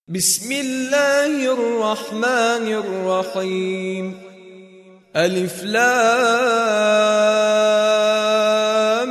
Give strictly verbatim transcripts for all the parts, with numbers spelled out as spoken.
بسم الله الرحمن الرحيم. ألف لام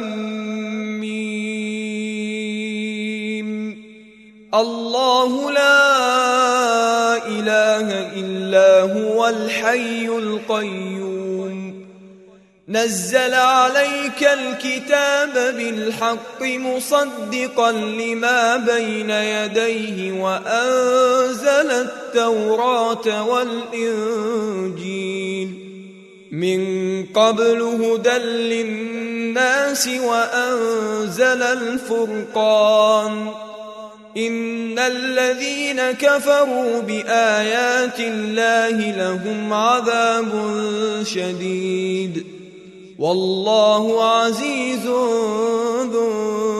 ميم. الله لا إله إلا هو الحي القيوم. نزل عليك الكتاب بالحق مصدقا لما بين يديه وأنزل التوراة والإنجيل من قبل هدى للناس وأنزل الفرقان. إن الذين كفروا بآيات الله لهم عذاب شديد والله عزيز ذو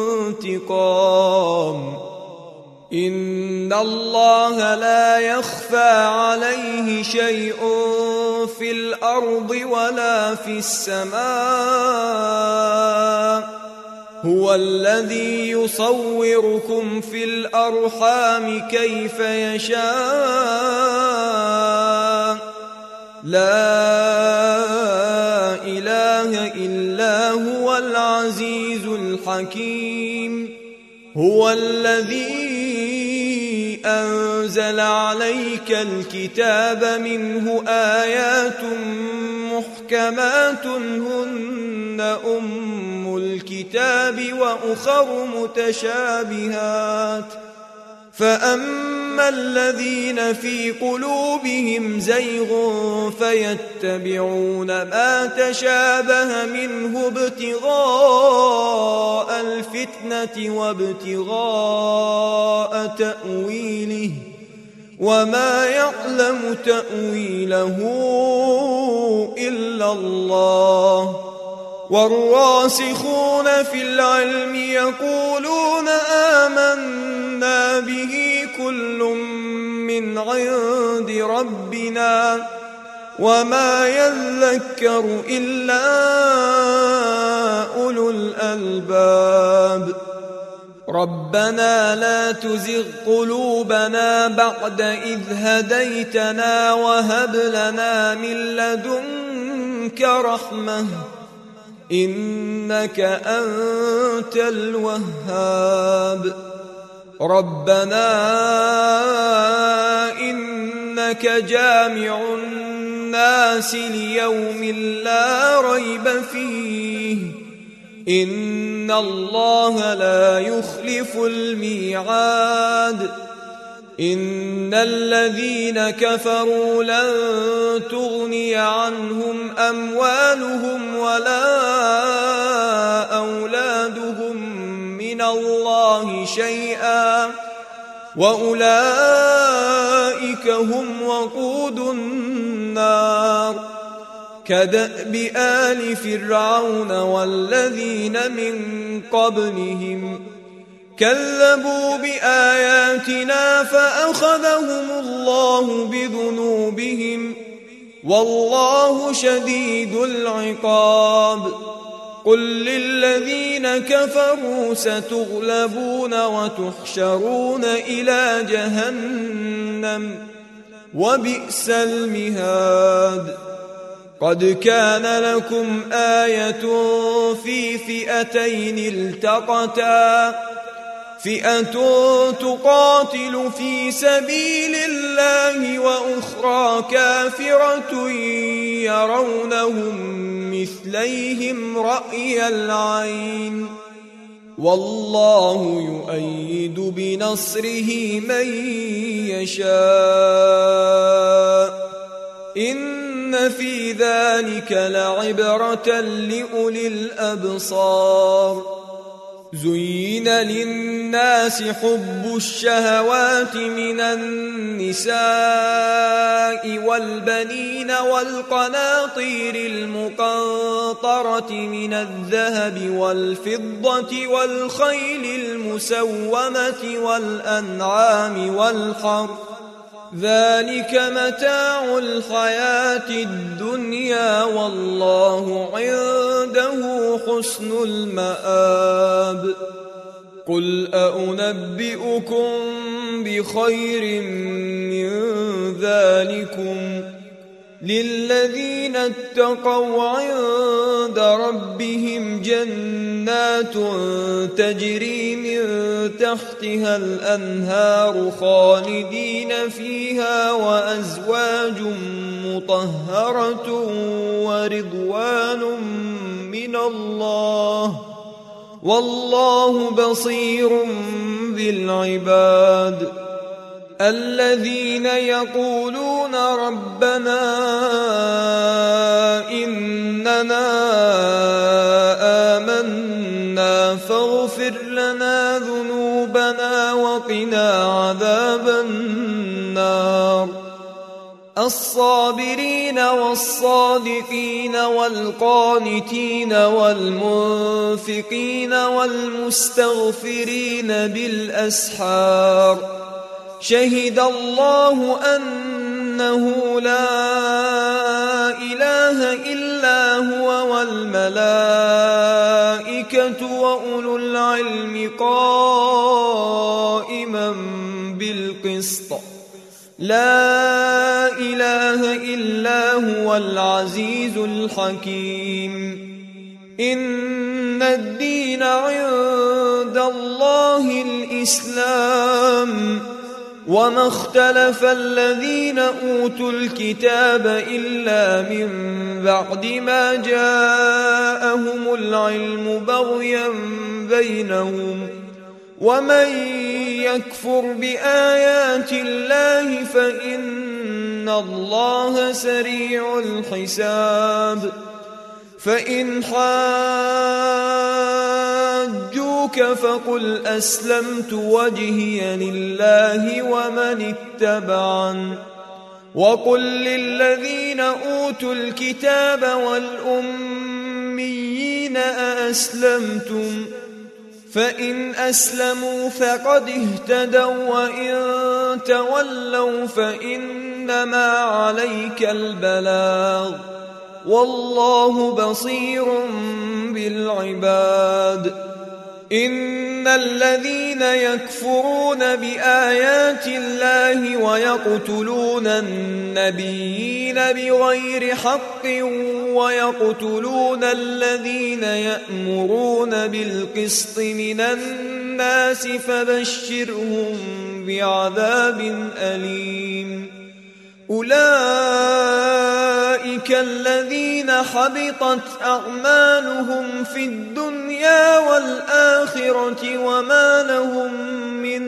انتقام. إن الله لا يخفى عليه شيء في الأرض ولا في السماء. هو الذي يصوركم في الأرحام كيف يشاء. لا إله إلا هو العزيز الحكيم. هو الذي أنزل عليك الكتاب منه آيات محكمات هن أم الكتاب وأخر متشابهات. فأما الذين في قلوبهم زيغ فيتبعون ما تشابه منه ابتغاء الفتنة وابتغاء تأويله وما يعلم تأويله إلا الله. والراسخون في العلم يقولون آمنا به كل من عند ربنا وما يذكر إلا أولو الألباب. ربنا لا تزغ قلوبنا بعد إذ هديتنا وهب لنا من لدنك رحمة إنك أنت الوهاب. ربنا إنك جامع الناس ليوم لا ريب فيه إن الله لا يخلف الميعاد. إن الذين كفروا لن تغني عنهم أموالهم ولا أولادهم من الله شيئا وأولئك هم وقود النار. كدأب آل فرعون والذين من قبلهم كذبوا بآياتنا فأخذهم الله بذنوبهم والله شديد العقاب. قل للذين كفروا ستغلبون وتحشرون إلى جهنم وبئس المهاد. قد كان لكم آية في فئتين التقتا فئة تقاتل في سبيل الله وأخرى كافرة يرونهم مثليهم رأي العين والله يؤيد بنصره من يشاء. إن في ذلك لعبرة لأولي الأبصار. زين للناس حب الشهوات من النساء والبنين والقناطير المقنطرة من الذهب والفضة والخيل المسومة والأنعام والحرث ذلك متاع الحياة الدنيا والله عنده حسن المآب. قل أنبئكم بخير من ذلكم للذين اتقوا عند ربهم جنات تجري من تحتها الأنهار خالدين فيها وأزواج مطهرة ورضوان من الله والله بصير بالعباد الذين يقولون ربنا إننا آمنا فاغفر لنا ذنوبنا وقنا عذاب النار الصابرين والصادقين والقانتين والمنفقين والمستغفرين بالأسحار شهد الله أنه لا إله إلا هو والملائكة وأولو العلم قائما بالقسط لا إله إلا هو العزيز الحكيم إن الدين عند الله الإسلام وما اختلف الذين أوتوا الكتاب إلا من بعد ما جاءهم العلم بغيا بينهم ومن يكفر بآيات الله فإن الله سريع الحساب فإن حاجوك فقل أسلمت وجهي لله ومن اتبعن وقل للذين أوتوا الكتاب والأميين أأسلمتم فإن أسلموا فقد اهتدوا وإن تولوا فإنما عليك البلاغ والله بصير بالعباد إن الذين يكفرون بآيات الله ويقتلون النبيين بغير حق ويقتلون الذين يأمرون بالقسط من الناس فبشرهم بعذاب أليم أولئك الذين حبطت أعمالهم في الدنيا والآخرة وما لهم من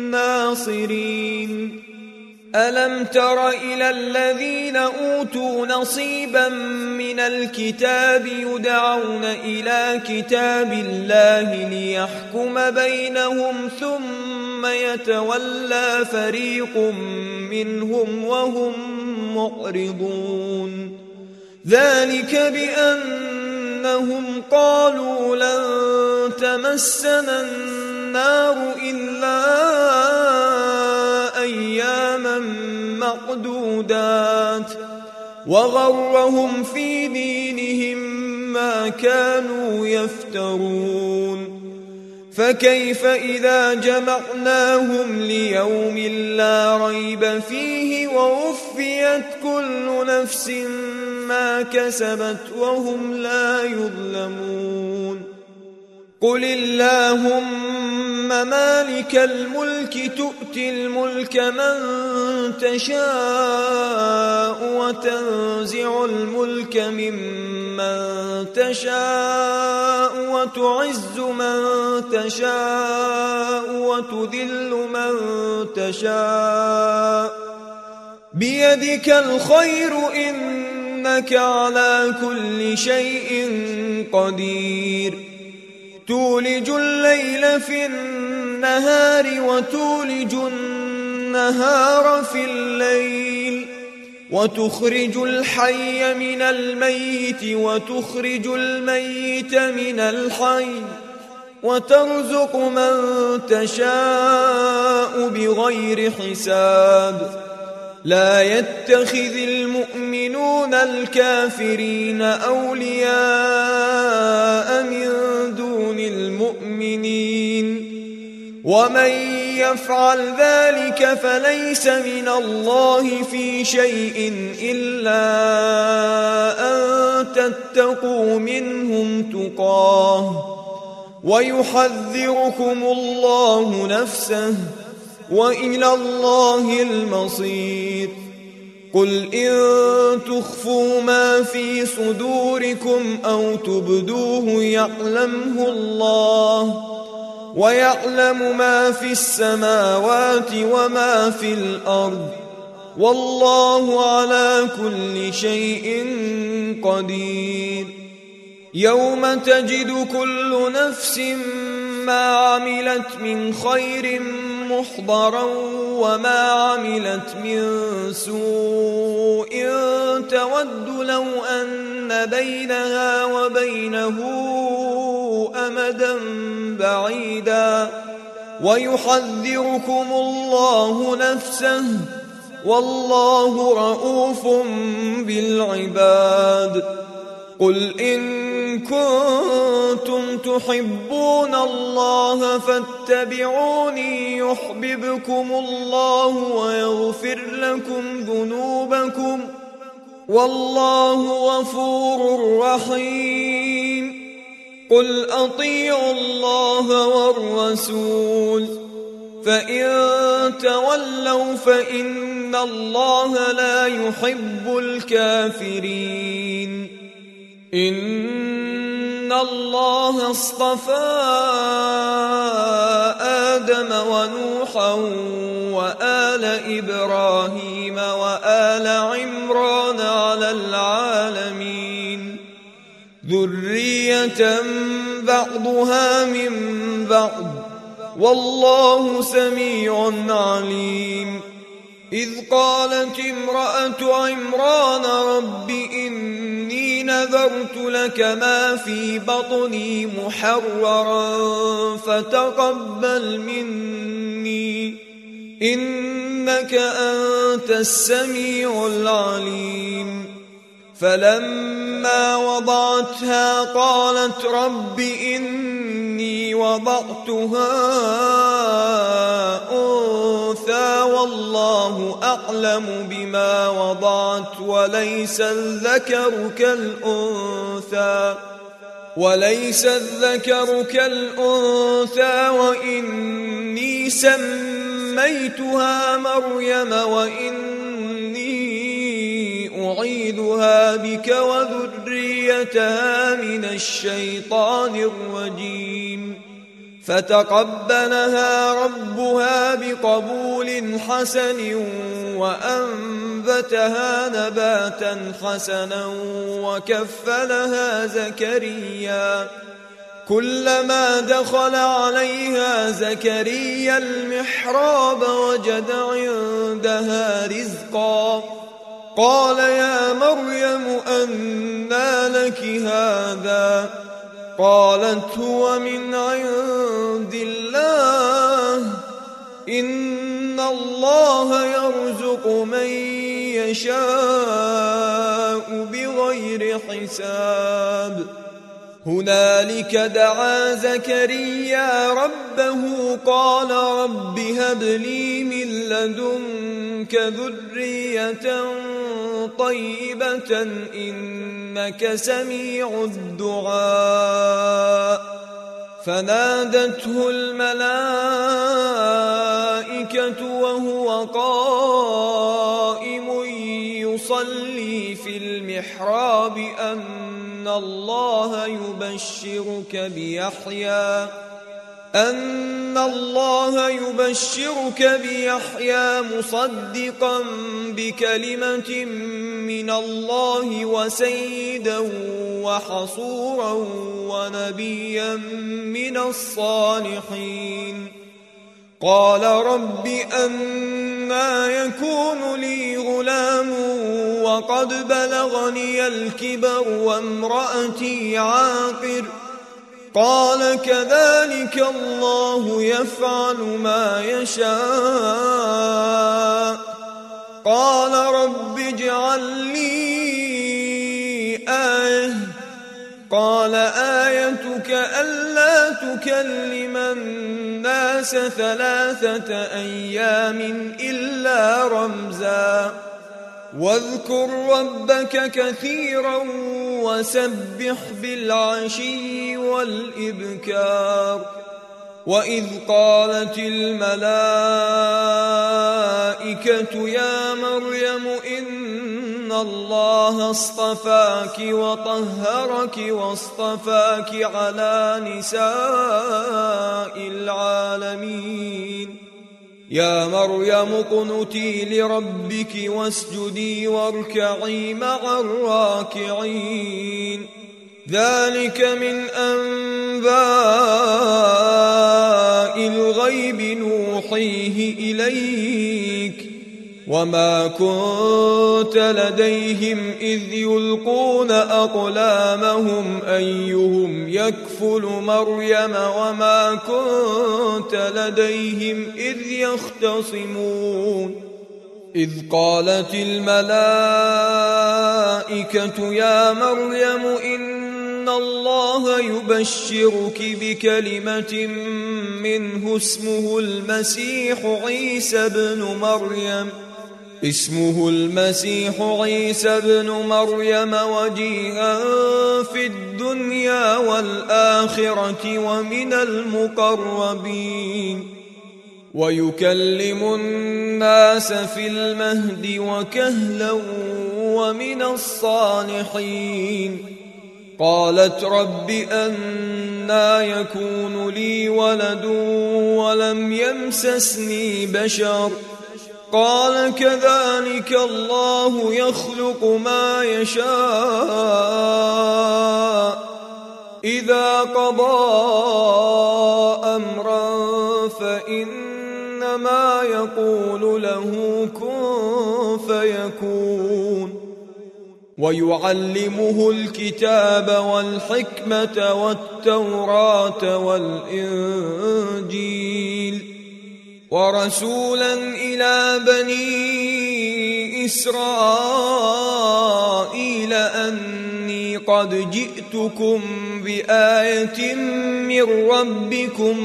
ناصرين ألم تر إلى الذين أوتوا نصيبا من الكتاب يدعون إلى كتاب الله ليحكم بينهم ثم يتولى فريق منهم وهم معرضون ذلك بأنهم قالوا لن تمسنا النار إلا أياما معدودات وغرهم في دينهم ما كانوا يفترون فكيف إذا جمعناهم ليوم لا ريب فيه ووفيت كل نفس ما كسبت وهم لا يظلمون قل اللهم مالك الملك تؤتي الملك من تشاء وتنزع الملك ممن تشاء وتعز من تشاء وتذل من تشاء بيدك الخير إنك على كل شيء قدير تولج الليل في النهار وتولج النهار في الليل وتخرج الحي من الميت وتخرج الميت من الحي وترزق من تشاء بغير حساب لا يتخذ المؤمنون الكافرين أولياء من دون المؤمنين ومن يفعل ذلك فليس من الله في شيء إلا أن تتقوا منهم تقاه ويحذركم الله نفسه وإلى الله المصير. قل إن تخفوا ما في صدوركم أو تبدوه يعلمه الله ويعلم ما في السماوات وما في الأرض والله على كل شيء قدير. يوم تجد كل نفس ما عملت من خير محضرا وما عملت من سوء تود لو أن بينها وبينه أمدا بعيدا ويحذركم الله نفسه والله رؤوف بالعباد. قل إن كنتم تحبون الله فاتبعوني يحببكم الله ويغفر لكم ذنوبكم والله غفور رحيم. قل أطيعوا الله والرسول فإن تولوا فإن الله لا يحب الكافرين. إن الله اصطفى آدم ونوحا وآل إبراهيم وآل عمران على العالمين ذرية بعضها من بعض والله سميع عليم. إذ قالت امرأة عمران رب إني نذرت لك ما في بطني محررا فتقبل مني إنك أنت السميع العليم. فلما وضعتها قالت رب إني وضعتها أنثى والله أعلم بما وضعت وليس الذكر كالأنثى وليس الذكر كالأنثى وإني سميتها مريم وإني أعيذها بك وذريتها من الشيطان الرجيم. فتقبلها ربها بقبول حسن وأنبتها نباتا حسنا وكفلها زكريا. كلما دخل عليها زكريا المحراب وجد عندها رزقا قال يا مريم أنى لك هذا قالت هو من عند الله إن الله يرزق من يشاء بغير حساب. هنالك دعا زكريا ربه قال رب هب لي من لدنك ذرية طيبة إنك سميع الدعاء. فنادته الملائكة وهو قائم يصلي في المحراب أن الله يبشرك بيحيى أن الله يبشرك بيحيى مصدقا بكلمة من الله وسيدا وحصورا ونبيا من الصالحين. قال رب أنى يكون لي غلام وقد بلغني الكبر وامرأتي عاقر قال كذلك الله يفعل ما يشاء. قال رب اجعل لي آية قال آيتك ألا تكلم الناس ثلاثة أيام إلا رمزا واذكر ربك كثيرا وسبح بالعشي والإبكار وإذ قالت الملائكة يا مريم إن الله اصطفاك وطهرك واصطفاك على نساء العالمين يا مريم اقنتي لربك واسجدي واركعي مع الراكعين ذلك من أنباء الغيب نوحيه إليك وما كنت لديهم إذ يلقون أقلامهم أيهم يكفل مريم وما كنت لديهم إذ يختصمون إذ قالت الملائكة يا مريم إن الله يبشرك بكلمة منه اسمه المسيح عيسى بن مريم اسمه المسيح عيسى بن مريم وجيها في الدنيا والآخرة ومن المقربين ويكلم الناس في المهد وكهلا ومن الصالحين قالت رب أنى يكون لي ولد ولم يمسسني بشر قال كذلك الله يخلق ما يشاء إذا قضى أمرا فإنما يقول له كن فيكون ويعلمه الكتاب والحكمة والتوراة والإنجيل ورسولا إلى بني إسرائيل أني قد جئتكم بآية من ربكم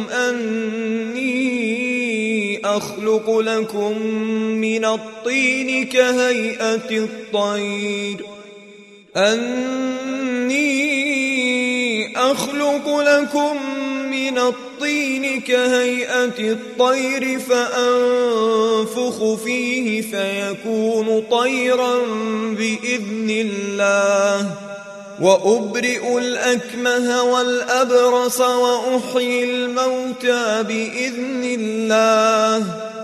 أني أخلق لكم من الطين كهيئة الطير أني أخلق لكم من الطين كهيئة الطير فأنفخ فيه فيكون طيرا بإذن الله وأبرئ الأكمه والأبرص وأحيي الموتى بإذن الله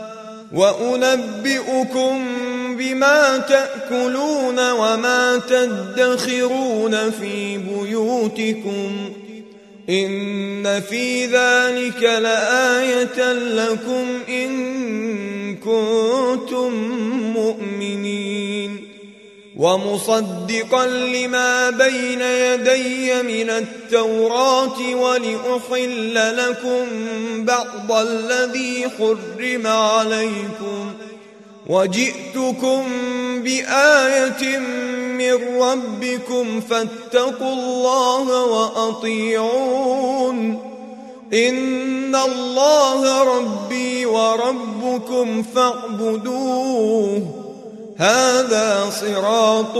وأنبئكم بما تأكلون وما تدخرون في بيوتكم إن في ذلك لآية لكم إن كنتم مؤمنين ومصدقا لما بين يدي من التوراة ولأحل لكم بعض الذي حرم عليكم وجئتكم بآية من ربكم فاتقوا الله وأطيعون إن الله ربي وربكم فاعبدوه هذا صراط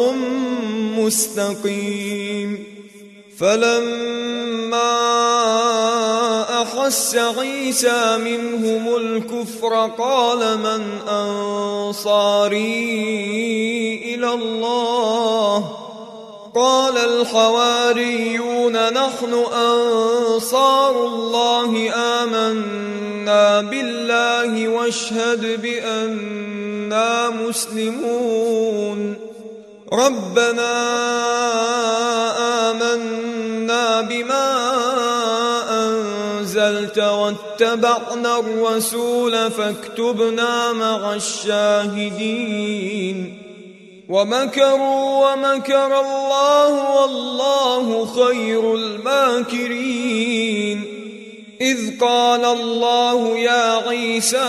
مستقيم فلما أحس عيسى منهم الكفر قال من أنصاري إلى الله قال الحواريون نحن أنصار الله آمنا بالله واشهد بأننا مسلمون ربنا آمنا بما أنزلت واتبعنا الرسول فاكتبنا مع الشاهدين ومكروا ومكر الله والله خير الماكرين إذ قال الله يا عيسى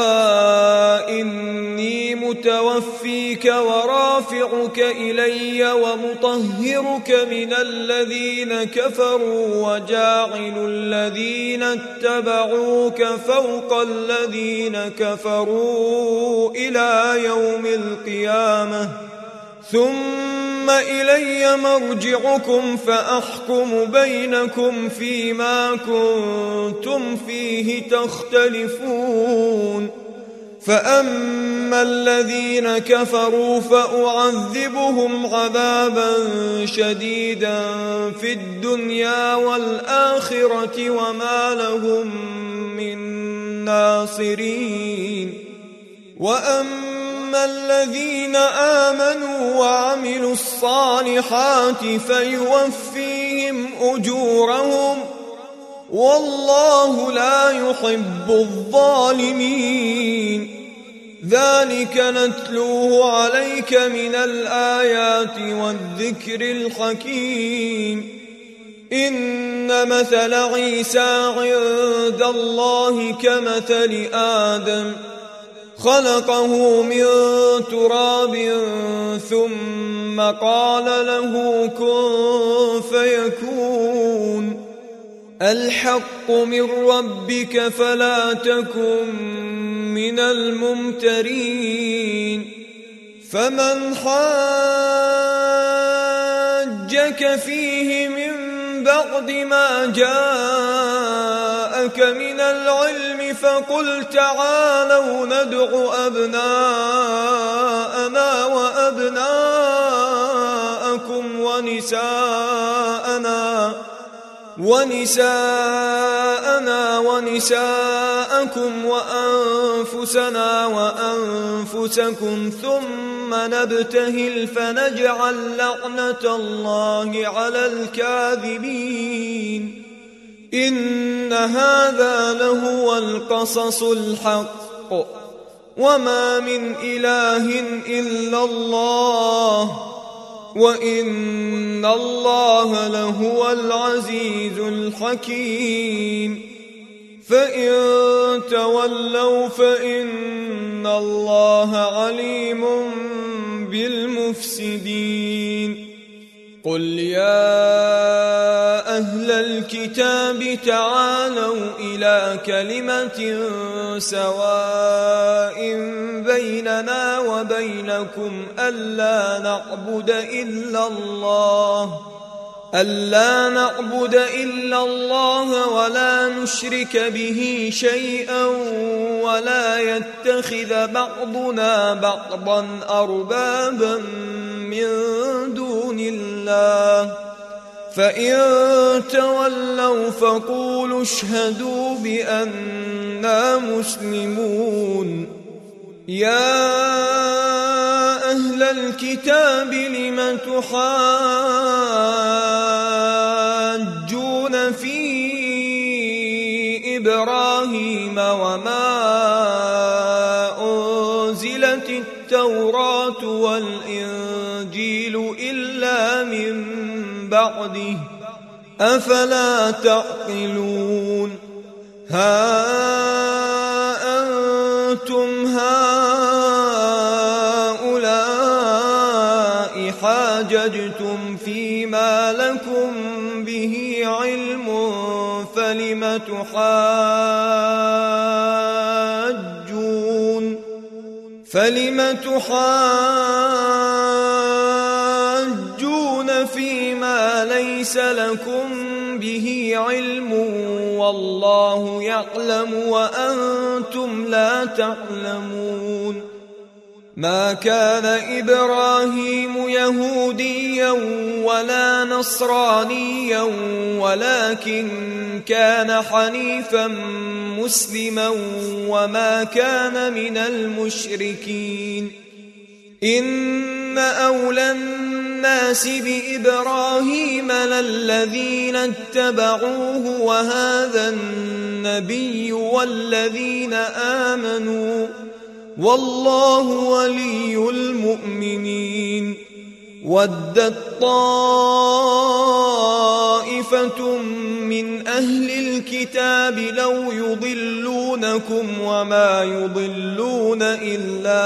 إني متوفيك ورافعك إلي ومطهرك من الذين كفروا وجاعل الذين اتبعوك فوق الذين كفروا إلى يوم القيامة ثم إلي مرجعكم فأحكم بينكم فيما كنتم فيه تختلفون فأما الذين كفروا فأعذبهم عذابا شديدا في الدنيا والآخرة وما لهم من ناصرين وأما الذين آمنوا وعملوا الصالحات فيوفيهم أجورهم والله لا يحب الظالمين ذلك نتلوه عليك من الآيات والذكر الحكيم إن مثل عيسى عند الله كمثل آدم خلقه من تراب ثم قال له كن فيكون الحق من ربك فلا تكن من الممترين فمن حاجك فيه من بعد ما جاءك من العلم فقل تعالوا ندع أبناءنا وأبناءكم ونساءنا ونساءنا ونساءكم وأنفسنا وأنفسكم ثم نبتهل فنجعل لعنة الله على الكاذبين إن هذا لهو القصص الحق وما من إله إلا الله وإن الله لهو العزيز الحكيم فإن تولوا فإن الله عليم بالمفسدين قل يا أهل الكتاب تعالوا إلى كلمة سواء بيننا وبينكم ألا نعبد إلا الله ألا نعبد إلا الله ولا نشرك به شيئا ولا يتخذ بعضنا بعضا أربابا من دون الله فإن تولوا فقولوا اشهدوا بأننا مسلمون يا أهل الكتاب لم تحاجون في إبراهيم وما أنزلت التوراة والإنجيل إلا من بعده أفلا تعقلون ها أنتم هؤلاء حاججتم فيما لكم به علم فلم تحاجون فلم تحاجون فيما ليس لكم به علم والله يعلم وأنتم لا تعلمون ما كان إبراهيم يهوديا ولا نصرانيا ولكن كان حنيفا مسلما وما كان من المشركين إن أولى الناس بإبراهيم للذين اتبعوه وهذا النبي والذين آمنوا والله ولي المؤمنين ودت طائفة من أهل الكتاب لو يضلونكم وما يضلون إلا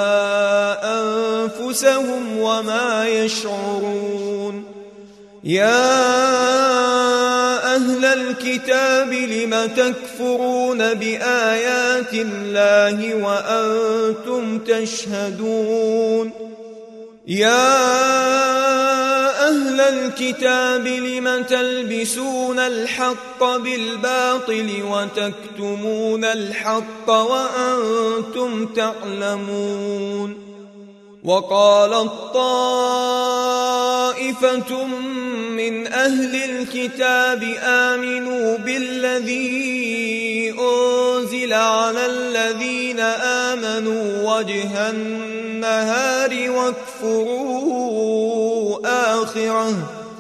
أنفسهم وما يشعرون. يا أهل الكتاب لم تكفرون بآيات الله وأنتم تشهدون. يا أهل الكتاب لم تلبسون الحق بالباطل وتكتمون الحق وأنتم تعلمون. وقالت طائفة من أهل الكتاب آمنوا بالذي أنزل على الذين آمنوا وجه النهار واكفروا آخره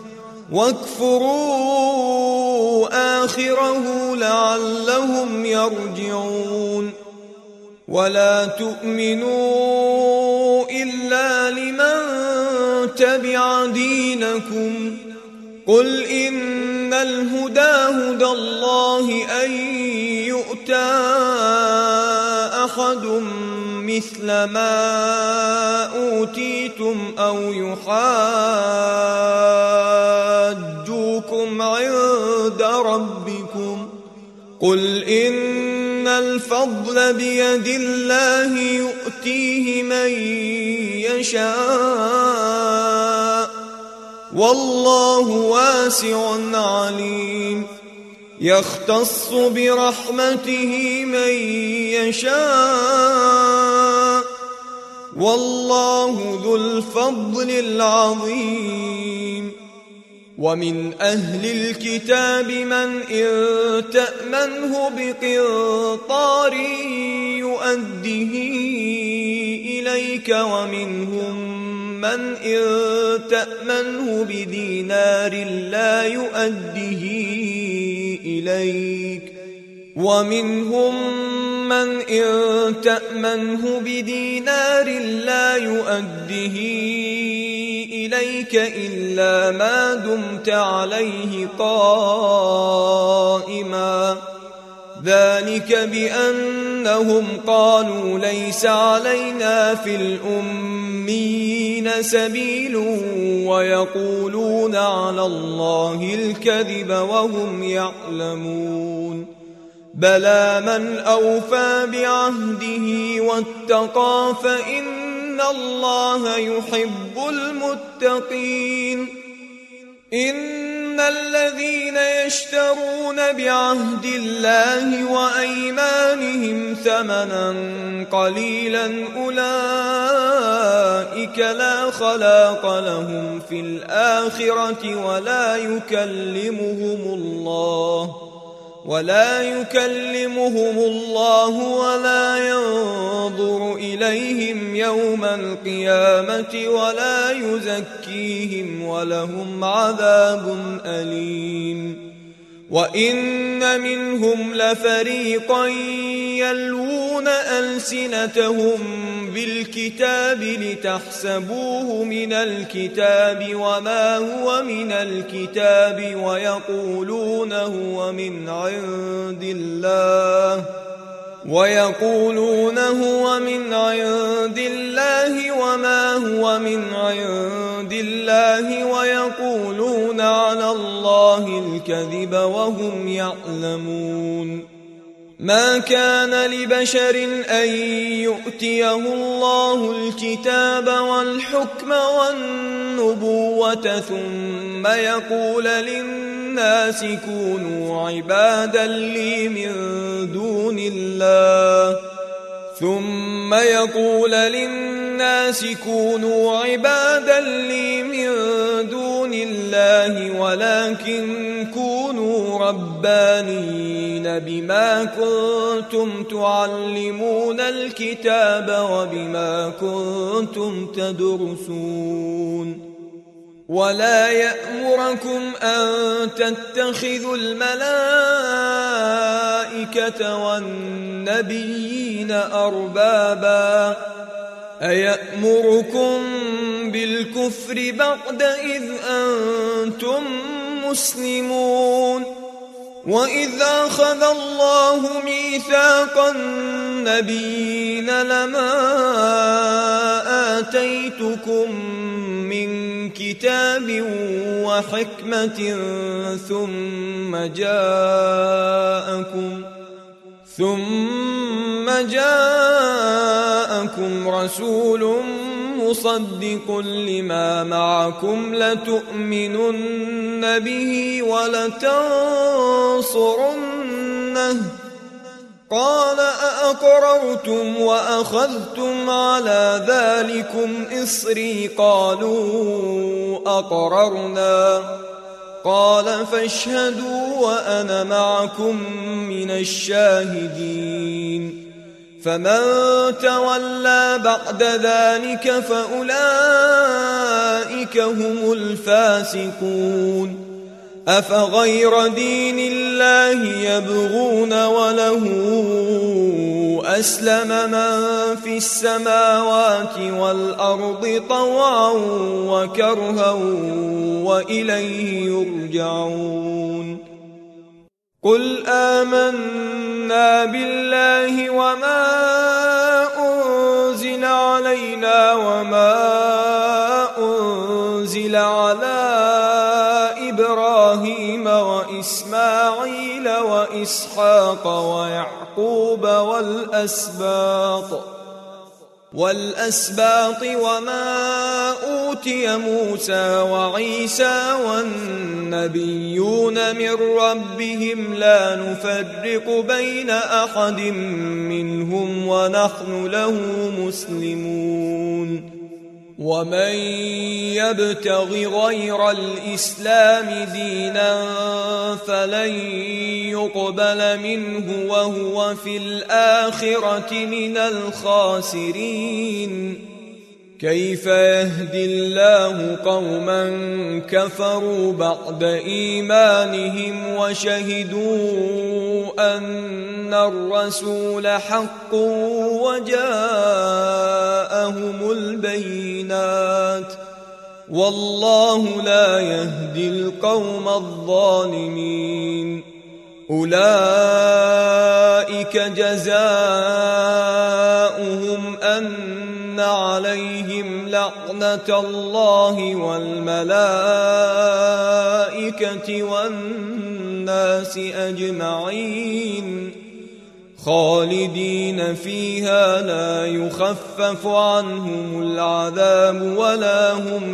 واكفروا آخره لعلهم يرجعون. ولا تؤمنوا إلا لمن تبع دينكم. قل إن الهدى هدى الله أن يؤتى أحد مثل ما أوتيتم أو يحاجوكم عند ربكم. قل إن الفضل بيد الله يؤتيه من يشاء والله واسع عليم. يختص برحمته من يشاء والله ذو الفضل العظيم. ومن أهل الكتاب من إن تأمنه بقنطار يؤده إليك ومنهم من إن تأمنه بدينار لا يؤده إليك ومنهم من إن تأمنه بدينار لا يؤده إليك إلا ما دمت عليه قائما. ذلك بأنهم قالوا ليس علينا في الأميين سبيل ويقولون على الله الكذب وهم يعلمون. بلى من أوفى بعهده واتقى فإن الله يحب المتقين. إن الذين يشترون بعهد الله وأيمانهم ثمنا قليلا أولئك لا خلاق لهم في الآخرة ولا يكلمهم الله ولا يكلمهم الله ولا ينظر إليهم يوم القيامة ولا يزكيهم ولهم عذاب أليم. وإن منهم لفريقا يلوون ألسنتهم بالكتاب لتحسبوه من الكتاب وما هو من الكتاب ويقولون هو من عند الله ويقولون هو من عند الله وما هو من عند الله ويقولون على الله الكذب وهم يعلمون. ما كان لبشر أن يؤتيه الله الكتاب والحكم والنبوة ثم يقول للناس كونوا عبادا لي من دون الله ثم يقول للناس كونوا عبادا لي من دون الله ولكن كونوا ربانيين بما كنتم تعلمون الكتاب وبما كنتم تدرسون. ولا يأمركم أن تتخذوا الملائكة والنبيين أربابا أيأمركم بالكفر بعد إذ أنتم مسلمون. وإذ أخذ الله ميثاق النبيين لما آتيتكم من كتاب وحكمة ثم جاءكم ثم جاءكم رسول مصدق لما معكم لتؤمنن به ولتنصرنه قال أأقررتم وأخذتم على ذلكم إصري قالوا أقررنا قال فاشهدوا وأنا معكم من الشاهدين فمن تولى بعد ذلك فأولئك هم الفاسقون أفغير دين الله يبغون وله أسلم من في السماوات والأرض طوعا وكرها وإليه يرجعون قل آمنا بالله وما أنزل علينا وما أنزل على إبراهيم وإسماعيل وإسحاق ويعقوب والأسباط والأسباط وما أوتي موسى وعيسى والنبيون من ربهم لا نفرق بين أحد منهم ونحن له مسلمون ومن يبتغ غير الإسلام دينا فلن يقبل منه وهو في الآخرة من الخاسرين كيف يهدي الله قوما كفروا بعد إيمانهم وشهدوا أن الرسول حق وجاءهم البينات والله لا يهدي القوم الظالمين أولئك جزاؤهم أن عليهم لعنة الله والملائكة والناس أجمعين خالدين فيها لا يخفف عنهم العذاب ولا هم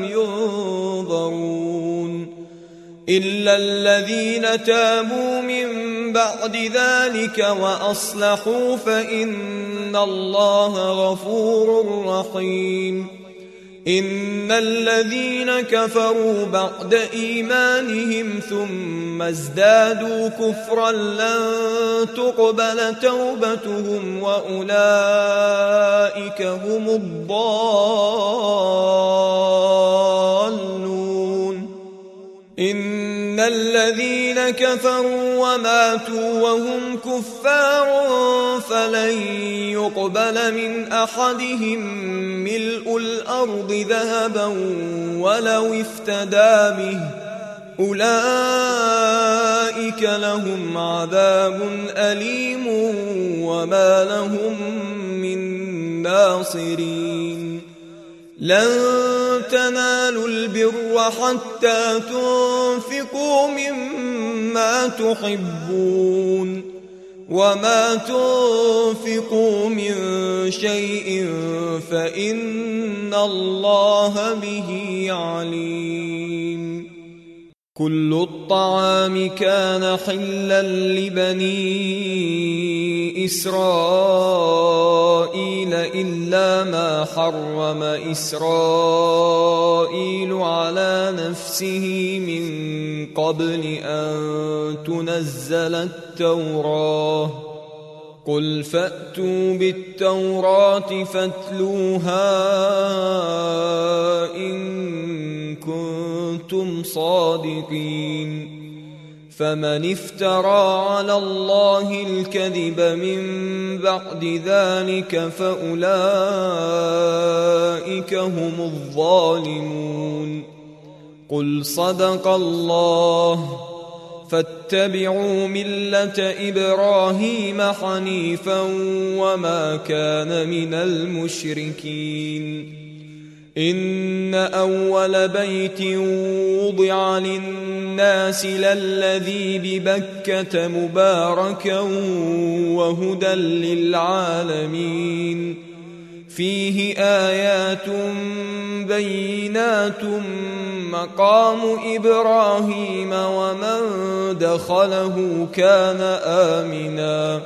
ينظرون إلا الذين تابوا من بعد ذلك وأصلحوا فإن الله غفور رحيم إن الذين كفروا بعد إيمانهم ثم ازدادوا كفرا لن تقبل توبتهم وأولئك هم الضالون إن الذين كفروا وماتوا وهم كفار فلن يقبل من أحدهم ملء الأرض ذهبا ولو افتدى به أولئك لهم عذاب أليم وما لهم من ناصرين لن تنالوا البر حتى تنفقوا مما تحبون وما تنفقوا من شيء فإن الله به عليم كل الطعام كان حلا لبني إسرائيل إلا ما حرم إسرائيل على نفسه من قبل أن تنزل التوراة قل فأتوا بالتوراة فاتلوها إن كنتم صادقين فمن افترى على الله الكذب من بعد ذلك فأولئك هم الظالمون قل صدق الله فاتبعوا ملة إبراهيم حنيفا وما كان من المشركين إن أول بيت وضع للناس للذي ببكة مباركا وهدى للعالمين فيه آيات بينات مقام إبراهيم ومن دخله كان آمنا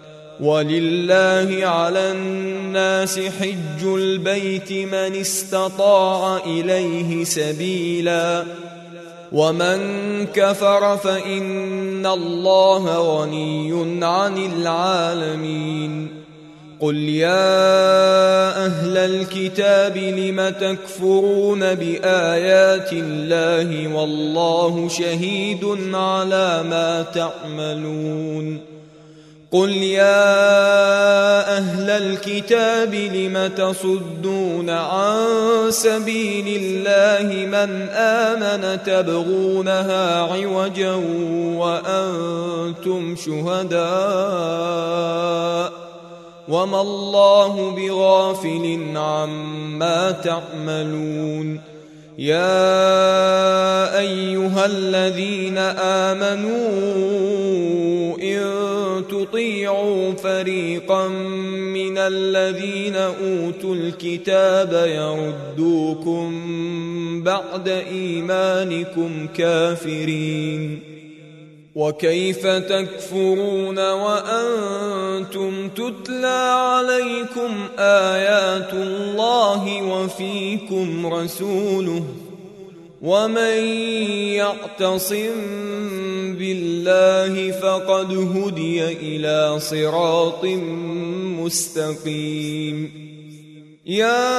ولله على الناس حج البيت من استطاع إليه سبيلا ومن كفر فإن الله غني عن العالمين قل يا أهل الكتاب لم تكفرون بآيات الله والله شهيد على ما تعملون قل يا أهل الكتاب لم تصدون عن سبيل الله من آمن تبغونها عوجا وأنتم شهداء وما الله بغافل عما تعملون يا أيها الذين آمنوا إن تطيعوا فريقا من الذين أوتوا الكتاب يردوكم بعد إيمانكم كافرين وكيف تكفرون وأنتم تتلى عليكم آيات الله وفيكم رسوله ومن يعتصم بالله فقد هدي إلى صراط مستقيم يا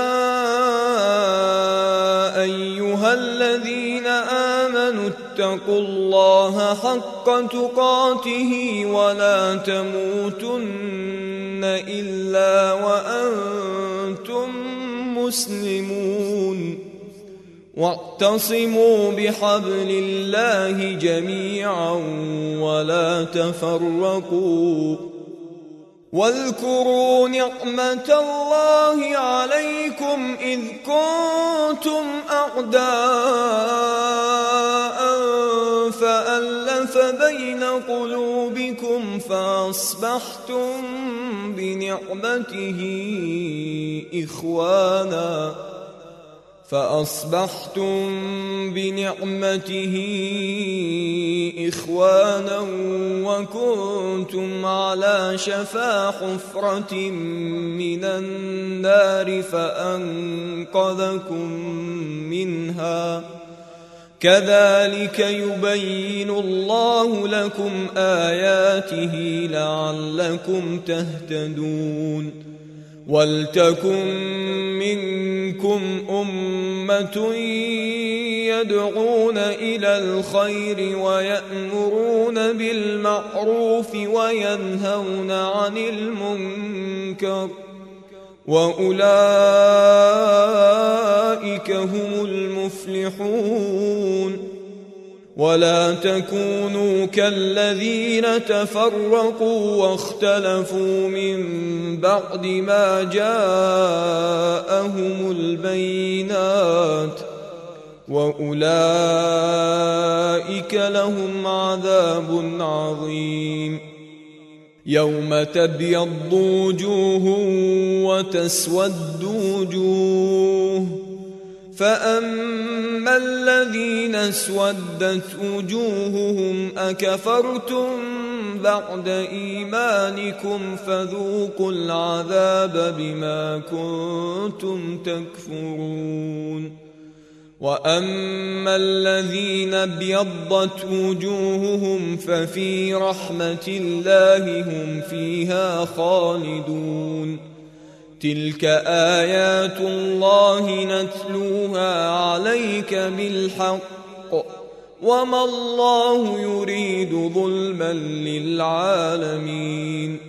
أيها الذين آمنوا اتقوا الله حق تقاته ولا تموتن إلا وأنتم مسلمون واعتصموا بحبل الله جميعا ولا تفرقوا واذكروا نعمة الله عليكم إذ كنتم أعداء فألف بين قلوبكم فأصبحتم بنعمته إخوانا فأصبحتم بنعمته إخوانا وكنتم على شفا حفرة من النار فأنقذكم منها كذلك يبين الله لكم آياته لعلكم تهتدون ولتكن منكم أمة يدعون إلى الخير ويأمرون بالمعروف وينهون عن المنكر وأولئك هم المفلحون ولا تكونوا كالذين تفرقوا واختلفوا من بعد ما جاءهم البينات وأولئك لهم عذاب عظيم يوم تبيض وجوه وتسود وجوه فأما الذين اسودت وجوههم أكفرتم بعد إيمانكم فذوقوا العذاب بما كنتم تكفرون وأما الذين ابيضت وجوههم ففي رحمة الله هم فيها خالدون تلك آيات الله نتلوها عليك بالحق وما الله يريد ظلما للعالمين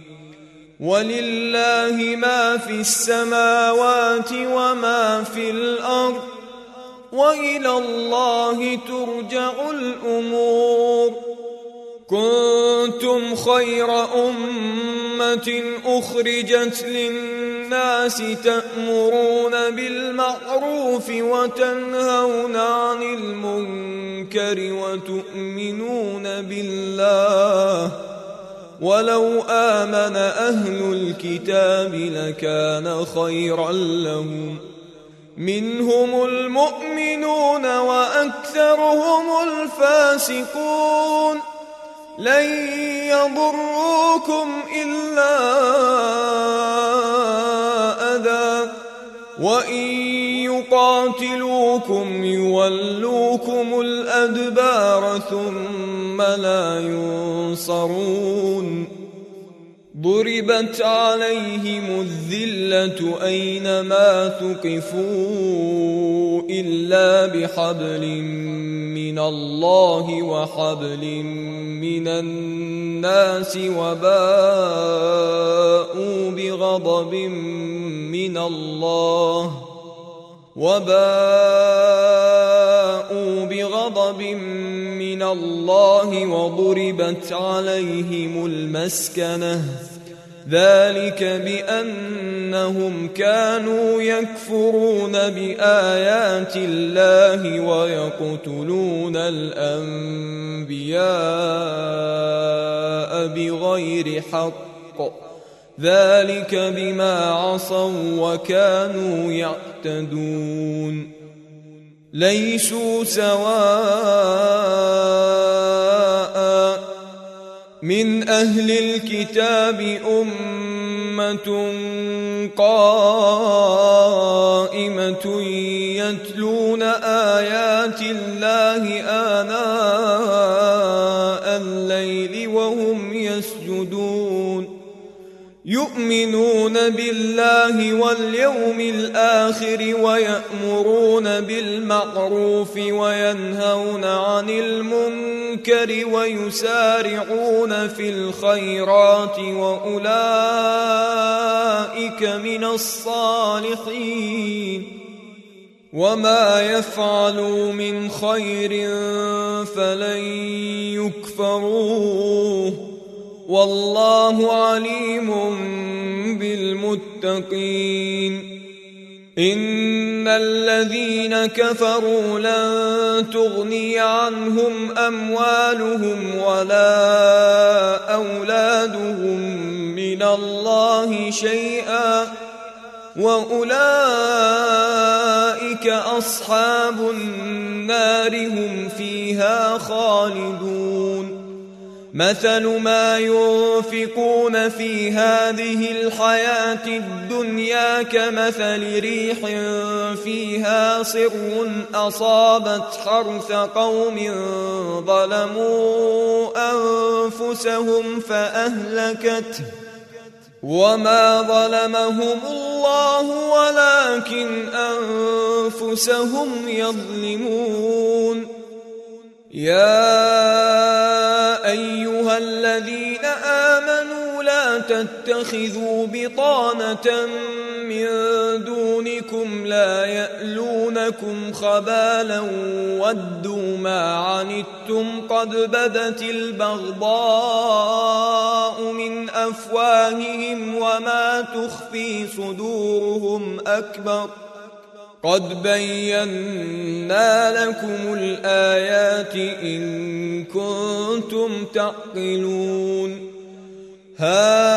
ولله ما في السماوات وما في الأرض وإلى الله ترجع الأمور. كنتم خير أمة أخرجت للناس تأمرون بالمعروف وتنهون عن المنكر وتؤمنون بالله، ولو آمن أهل الكتاب لكان خيرا لهم، منهم المؤمنون وأكثرهم الفاسقون. لن يضروكم إلا أذى، وإن يقاتلوكم يولوكم الأدبار ثم لا ينصرون. ضربت عليهم الذلة أينما ثقفوا إلا بحبل من الله وحبل من الناس، وباءوا بغضب من الله وباءوا بغضب من الله وضربت عليهم المسكنة، ذلك بأنهم كانوا يكفرون بآيات الله ويقتلون الأنبياء بغير حق، ذلك بما عصوا وكانوا يعتدون. ليسوا سواء من أهل الكتاب أمة قائمة يتلون آيات الله آناء الليل وهم يسجدون، يؤمنون بالله واليوم الآخر ويأمرون بالمعروف وينهون عن المنكر ويسارعون في الخيرات وأولئك من الصالحين. وما يفعلوا من خير فلن يكفروه، والله عليم بالمتقين. إن الذين كفروا لن تغني عنهم أموالهم ولا أولادهم من الله شيئا، وأولئك أصحاب النار هم فيها خالدون. مثل ما ينفقون في هذه الحياة الدنيا كمثل ريح فيها صر أصابت حرث قوم ظلموا أنفسهم فأهلكته، وما ظلمهم الله ولكن أنفسهم يظلمون. يا أيها الذين آمنوا لا تتخذوا بطانة من دونكم لا يألونكم خبالا ودوا ما عنتم قد بدت البغضاء من أفواههم وما تخفي صدورهم أكبر، قد بينا لكم الآيات إن كنتم تعقلون. ها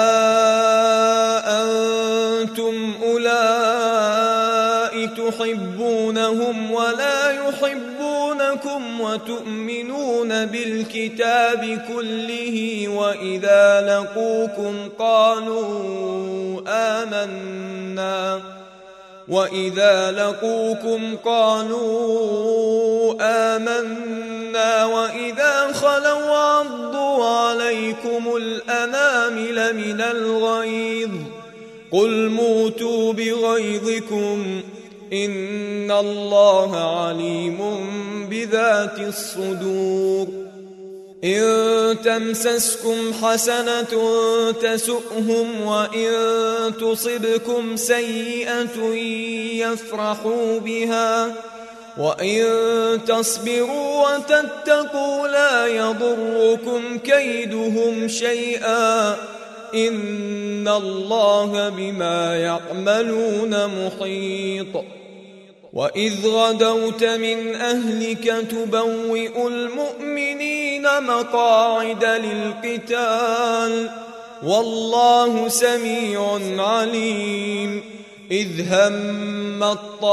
أنتم أولئك تحبونهم ولا يحبونكم وتؤمنون بالكتاب كله، وإذا لقوكم قالوا آمنا وإذا لقوكم قالوا آمنا وإذا خلوا عضوا عليكم الأنامل من الغيظ، قل موتوا بغيظكم إن الله عليم بذات الصدور. إن تمسسكم حسنة تسؤهم وإن تصبكم سيئة يفرحوا بها، وإن تصبروا وتتقوا لا يضركم كيدهم شيئا إن الله بما يعملون محيط. وإذ غدوت من أهلك تبوئ المؤمنين مقاعد للقتال والله سميع عليم. إذ هم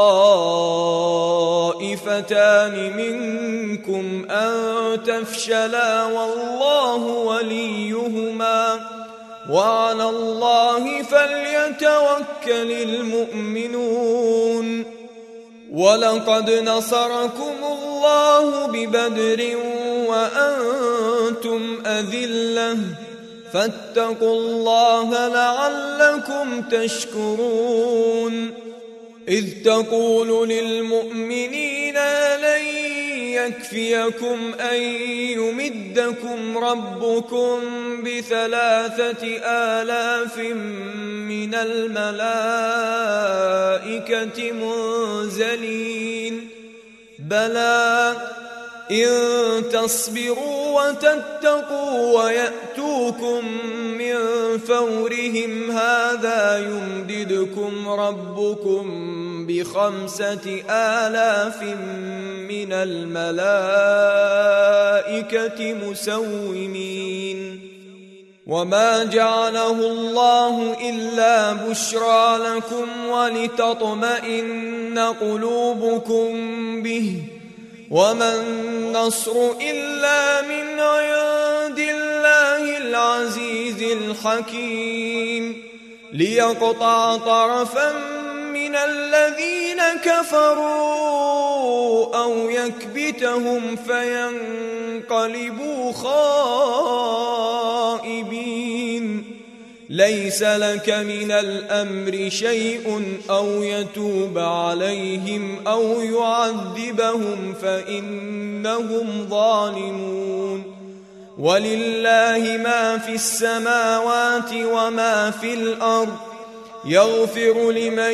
الطائفتان منكم أن تفشلا والله وليهما وعلى الله فليتوكل المؤمنون. ولقد نصركم الله ببدر وأنتم أذلة فاتقوا الله لعلكم تشكرون. إذ تقول للمؤمنين لن يكفيكم أن يمدكم ربكم بثلاثة آلاف من الملائكة منزلين بلى إن تصبروا وتتقوا ويأتوكم من فورهم هذا يمددكم ربكم بخمسة آلاف من الملائكة مسومين. وما جعله الله إلا بشرى لكم ولتطمئن قلوبكم به وما النصر إلا من عند الله العزيز الحكيم. ليقطع طرفا من الذين كفروا أو يكبتهم فينقلبوا خائبين. ليس لك من الأمر شيء أو يتوب عليهم أو يعذبهم فإنهم ظالمون. ولله ما في السماوات وما في الأرض يغفر لمن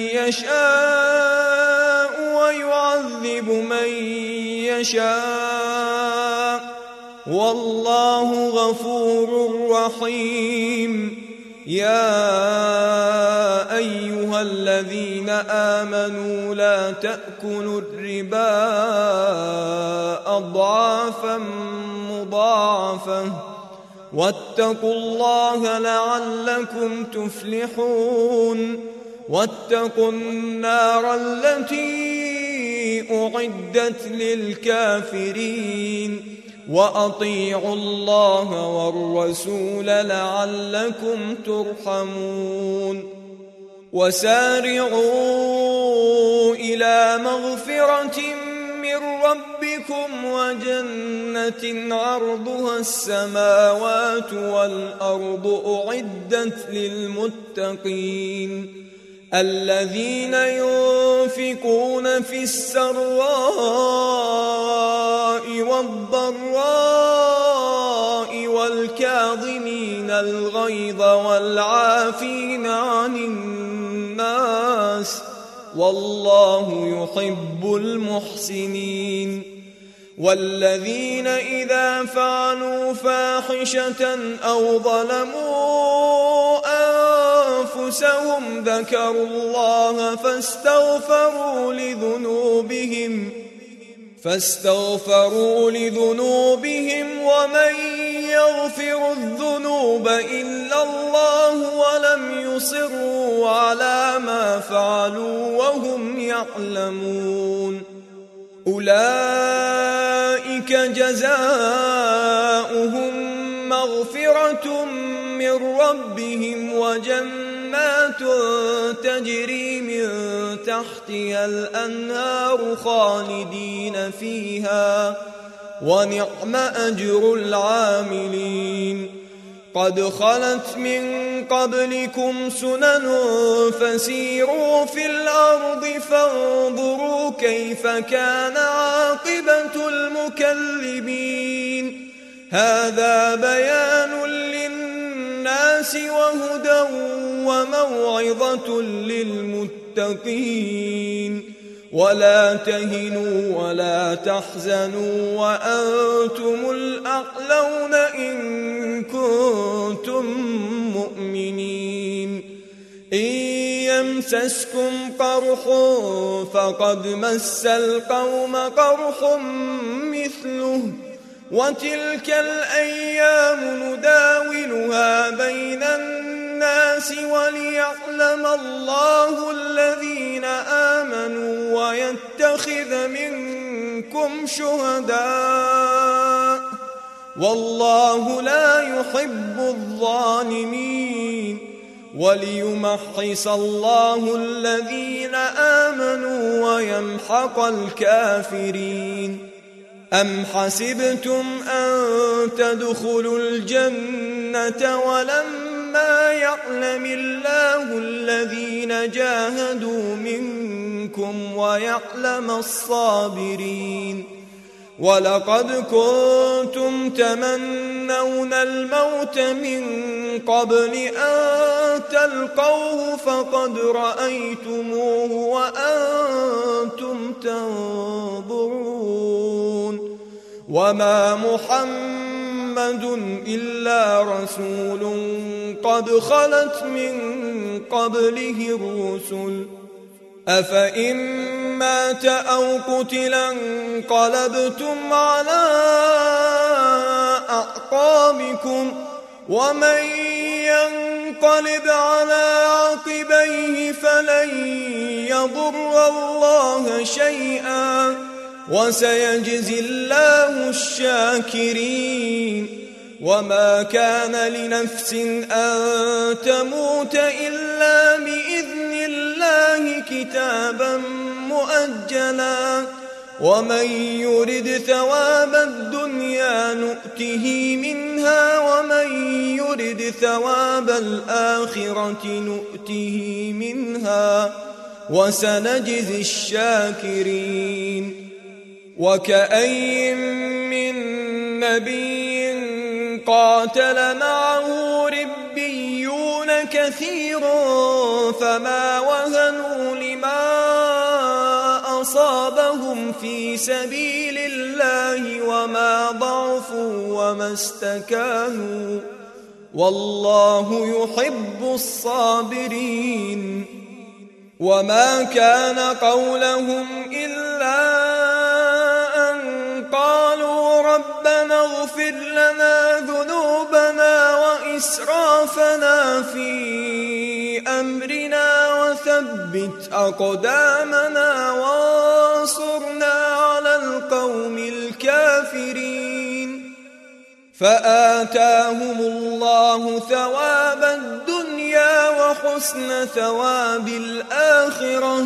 يشاء ويعذب من يشاء والله غفور رحيم. يا أيها الذين آمنوا لا تأكلوا الربا أضعافا مضاعفة واتقوا الله لعلكم تفلحون. واتقوا النار التي أعدت للكافرين وأطيعوا الله والرسول لعلكم ترحمون. وسارعوا إلى مغفرة من ربكم وجنة عرضها السماوات والأرض أعدت للمتقين الذين ينفقون في السراء والضراء والكاظمين الغيظ والعافين عن الناس والله يحب المحسنين. والذين إذا فعلوا فاحشة أو ظلموا أنفسهم ذكروا الله فاستغفروا لذنوبهم فاستغفروا لذنوبهم ومن يغفر الذنوب إلا الله ولم يصروا على ما فعلوا وهم يعلمون. أولئك جزاؤهم مغفرة من ربهم وجنات تجري من تحتها الأنهار خالدين فيها ونعم أجر العاملين. قد خلت من قبلكم سنن فسيروا في الأرض فانظروا كيف كان عاقبة المكذبين. هذا بيان للناس وهدى وموعظة للمتقين. ولا تهنوا ولا تحزنوا وأنتم الأعلون إن كنتم مؤمنين إن يمسسكم قرح فقد مس القوم قرح مثله وتلك الأيام نداولها بين الناس وليعلم الله الذين آمنوا ويتخذ منكم شهداء والله لا يحب الظالمين وليمحص الله الذين آمنوا ويمحق الكافرين أم حسبتم أن تدخلوا الجنة ولما يعلم الله الذين جاهدوا منكم ويعلم الصابرين ولقد كنتم تمنون الموت من قبل أن تلقوه فقد رأيتموه وأنتم تنظرون وما محمد إلا رسول قد خلت من قبله الرسل أفإن مات أو قتلا انقلبتم على أعقابكم ومن ينقلب على عقبيه فلن يضر الله شيئا وسيجزي الله الشاكرين وما كان لنفس أن تموت إلا بإذن الله كتابا مؤجلا ومن يرد ثواب الدنيا نؤته منها ومن يرد ثواب الآخرة نؤته منها وسنجزي الشاكرين وكأي من نبي قاتل معه ربيون كثير فما وهنوا لما أصابهم في سبيل الله وما ضعفوا وما استكانوا والله يحب الصابرين وما كان قولهم إلا أن قالوا ربنا اغفر لنا ذنوبنا وإسرافنا في أمرنا وثبت أقدامنا وانصرنا على القوم الكافرين فآتاهم الله ثواب الدنيا وحسن ثواب الآخرة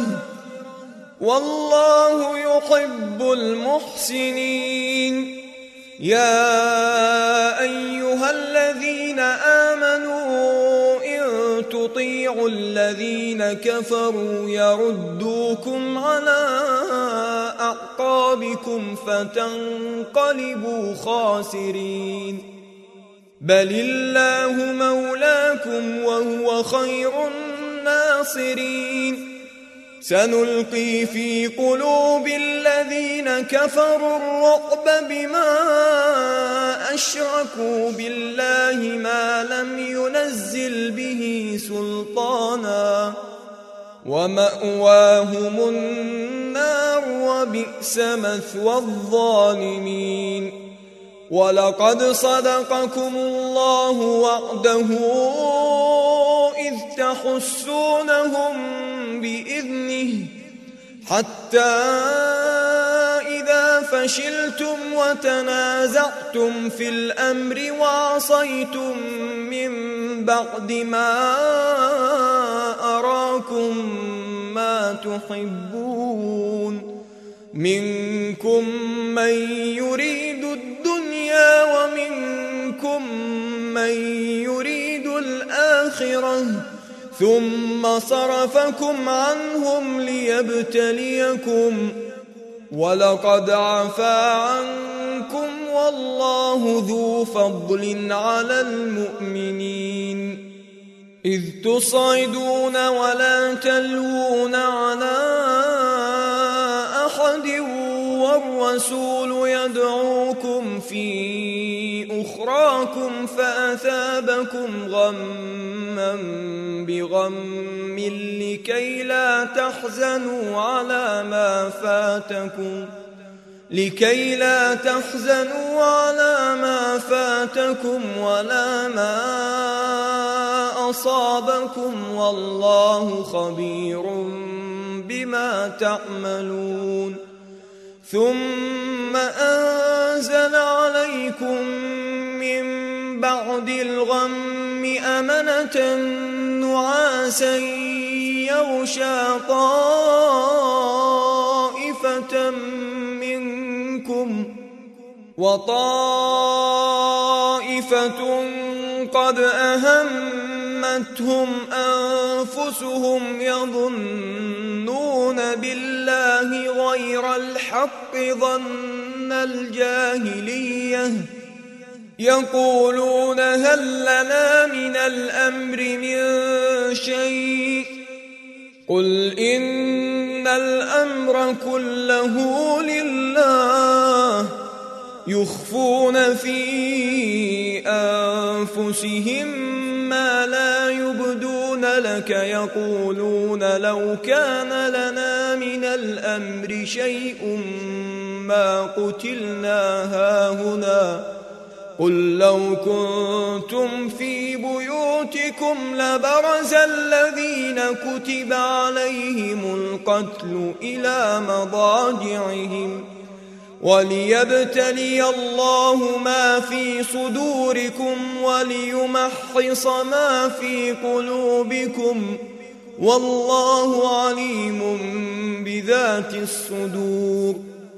والله يحب المحسنين يا أيها الذين آمنوا إن تطيعوا الذين كفروا يردوكم على أعقابكم فتنقلبوا خاسرين بل الله مولاكم وهو خير الناصرين سنلقي في قلوب الذين كفروا الرعب بما أشركوا بالله ما لم ينزل به سلطانا ومأواهم النار وبئس مثوى الظالمين ولقد صدقكم الله وعده إذ تحسونهم بإذنه حتى إذا فشلتم وتنازعتم في الأمر وعصيتم من بعد ما أراكم ما تحبون منكم من يريد الدنيا ومنكم من يريد الآخرة ثم صرفكم عنهم ليبتليكم ولقد عفا عنكم والله ذو فضل على المؤمنين إذ تصعدون ولا تلوون على والرسول يدعوكم في أخراكم فأثابكم غما بغم لكي لا تحزنوا على ما فاتكم لكي لا تحزنوا على ما فاتكم ولا ما أصابكم والله خبير بما تعملون ثم أنزل عليكم من بعد الغم أمنة نعاسا يغشى طائفة منكم وطائفة قد أهمتهم أنفسهم يظنون بالله غير الحق ظن الجاهلية يقولون هل لنا من الأمر من شيء قل إن الأمر كله لله يخفون في أنفسهم ما لا يبدون لك يقولون لو كان لنا من الأمر شيء ما قتلنا هاهنا قل لو كنتم في بيوتكم لبرز الذين كتب عليهم القتل إلى مضاجعهم وليبتلي الله ما في صدوركم وليمحص ما في قلوبكم والله عليم بذات الصدور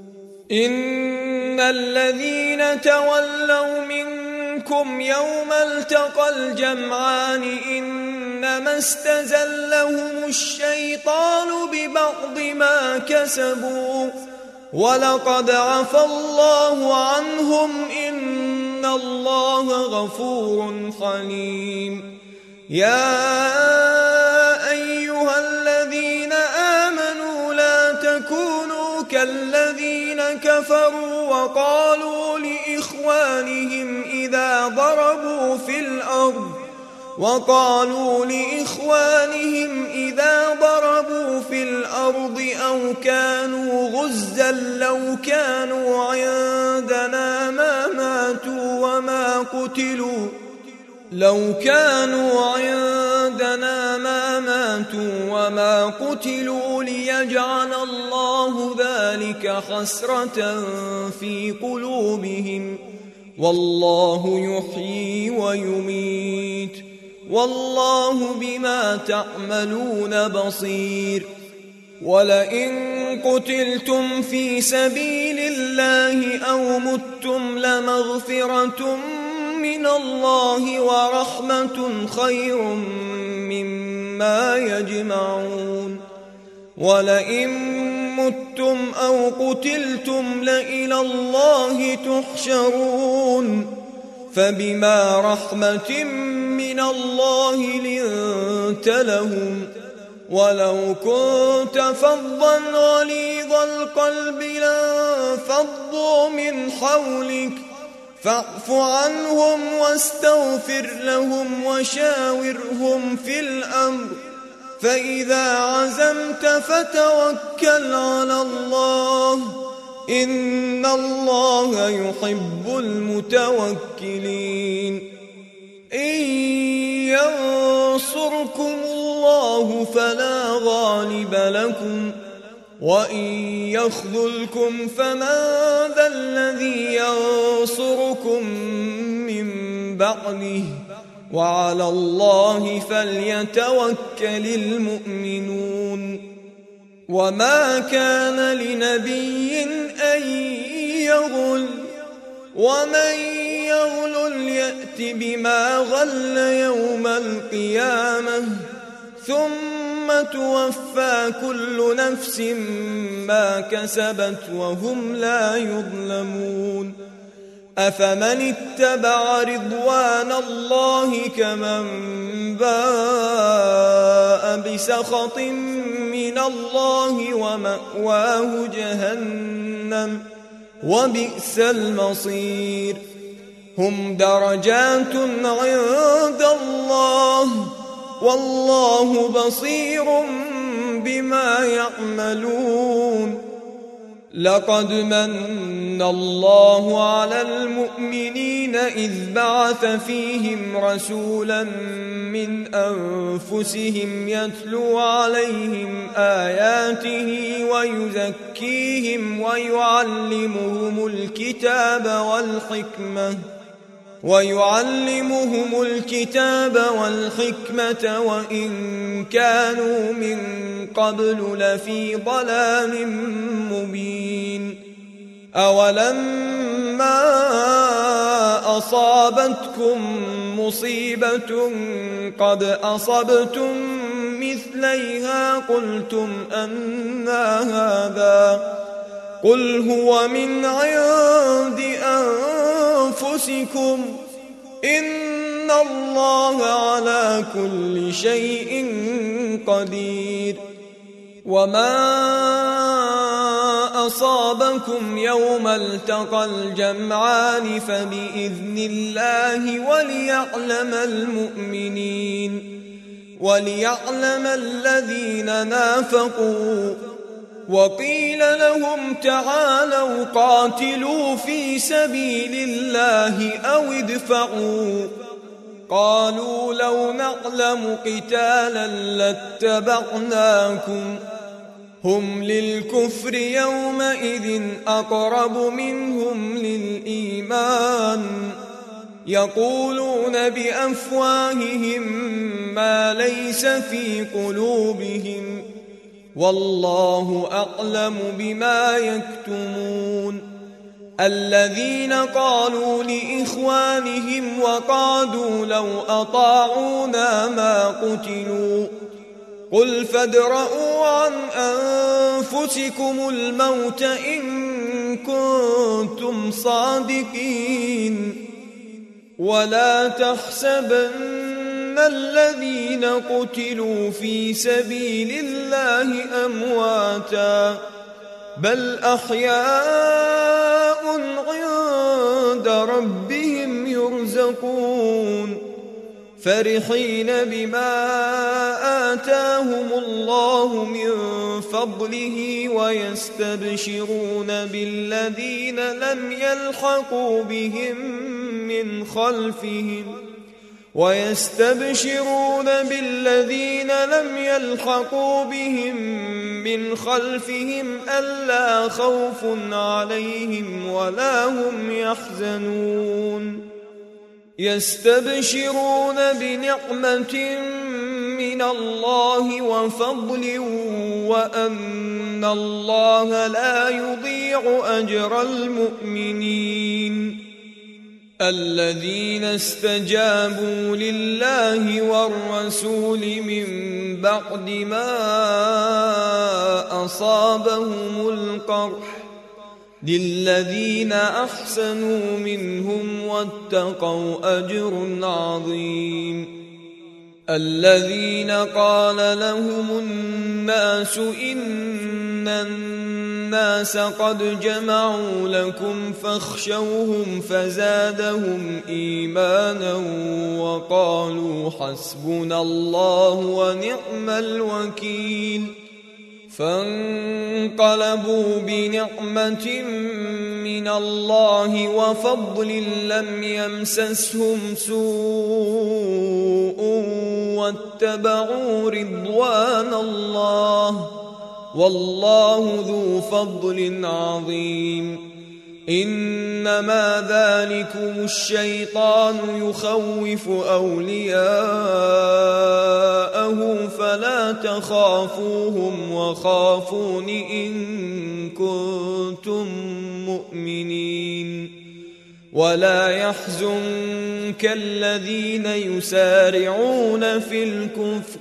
إن الذين تولوا منكم يوم التقى الجمعان إنما استزلهم الشيطان ببعض ما كسبوا ولقد عفى الله عنهم إن الله غفور حليم يا أيها الذين آمنوا لا تكونوا كالذين كفروا وقالوا لإخوانهم إذا ضربوا في الأرض وقالوا لإخوانهم إذا ضربوا في الأرض أو كانوا غزا لو كانوا عندنا ما ماتوا وما قتلوا لو كانوا عندنا ما ماتوا وما قتلوا ليجعل الله ذلك حسرة في قلوبهم والله يحيي ويميت والله بما تعملون بصير ولئن قتلتم في سبيل الله أو متم لمغفرة من الله ورحمة خير مما يجمعون ولئن متم أو قتلتم لإلى الله تحشرون فبما رحمة من الله لنت لهم ولو كنت فظا غليظ القلب لانفضوا من حولك فاعف عنهم واستغفر لهم وشاورهم في الأمر فإذا عزمت فتوكل على الله إن الله يحب المتوكلين إن ينصركم الله فلا غالب لكم وإن يخذلكم فمن ذا الذي ينصركم من بعده وعلى الله فليتوكل المؤمنون وما كان لنبي أن يغل ومن يغل يأت بما غل يوم القيامة ثم توفى كل نفس ما كسبت وهم لا يظلمون أفمن اتبع رضوان الله كمن باء بسخط من الله ومأواه جهنم وبئس المصير. هم درجات عند الله والله بصير بما يعملون. لقد من الله على المؤمنين إذ بعث فيهم رسولا من أنفسهم يتلو عليهم آياته ويزكيهم ويعلمهم الكتاب والحكمة ويعلمهم الكتاب والحكمة وإن كانوا من قبل لفي ضلال مبين. أولما أصابتكم مصيبة قد أصبتم مثليها قلتم أنى هذا قل هو من عند أنفسكم إن الله على كل شيء قدير. وما أصابكم يوم التقى الجمعان فبإذن الله وليعلم المؤمنين وليعلم الذين نافقوا. وقيل لهم تعالوا قاتلوا في سبيل الله أو ادفعوا قالوا لو نعلم قتالا لاتبعناكم هم للكفر يومئذ أقرب منهم للإيمان يقولون بأفواههم ما ليس في قلوبهم والله أعلم بما يكتمون. الذين قالوا لإخوانهم وقعدوا لو أطاعونا ما قتلوا قل فادرءوا عن أنفسكم الموت إن كنتم صادقين. ولا تحسبن الذين قتلوا في سبيل الله أمواتا بل أحياء عند ربهم يرزقون فرحين بما آتاهم الله من فضله ويستبشرون بالذين لم يلحقوا بهم من خلفهم ويستبشرون بالذين لم يلحقوا بهم من خلفهم ألا خوف عليهم ولا هم يحزنون. يستبشرون بنعمة من الله وفضل وأن الله لا يضيع أجر المؤمنين. الذين استجابوا لله والرسول من بعد ما أصابهم القرح للذين أحسنوا منهم واتقوا أجر عظيم. الذين قال لهم الناس إن الناس قد جمعوا لكم فاخشوهم فزادهم إيمانا وقالوا حسبنا الله ونعم الوكيل. فانقلبوا بنعمة من الله وفضل لم يمسسهم سوء واتبعوا رضوان الله والله ذو فضل عظيم. إنما ذلكم الشيطان يخوف أولياءه فلا تخافوهم وخافون إن كنتم مؤمنين. ولا يحزنك الذين يسارعون في الكفر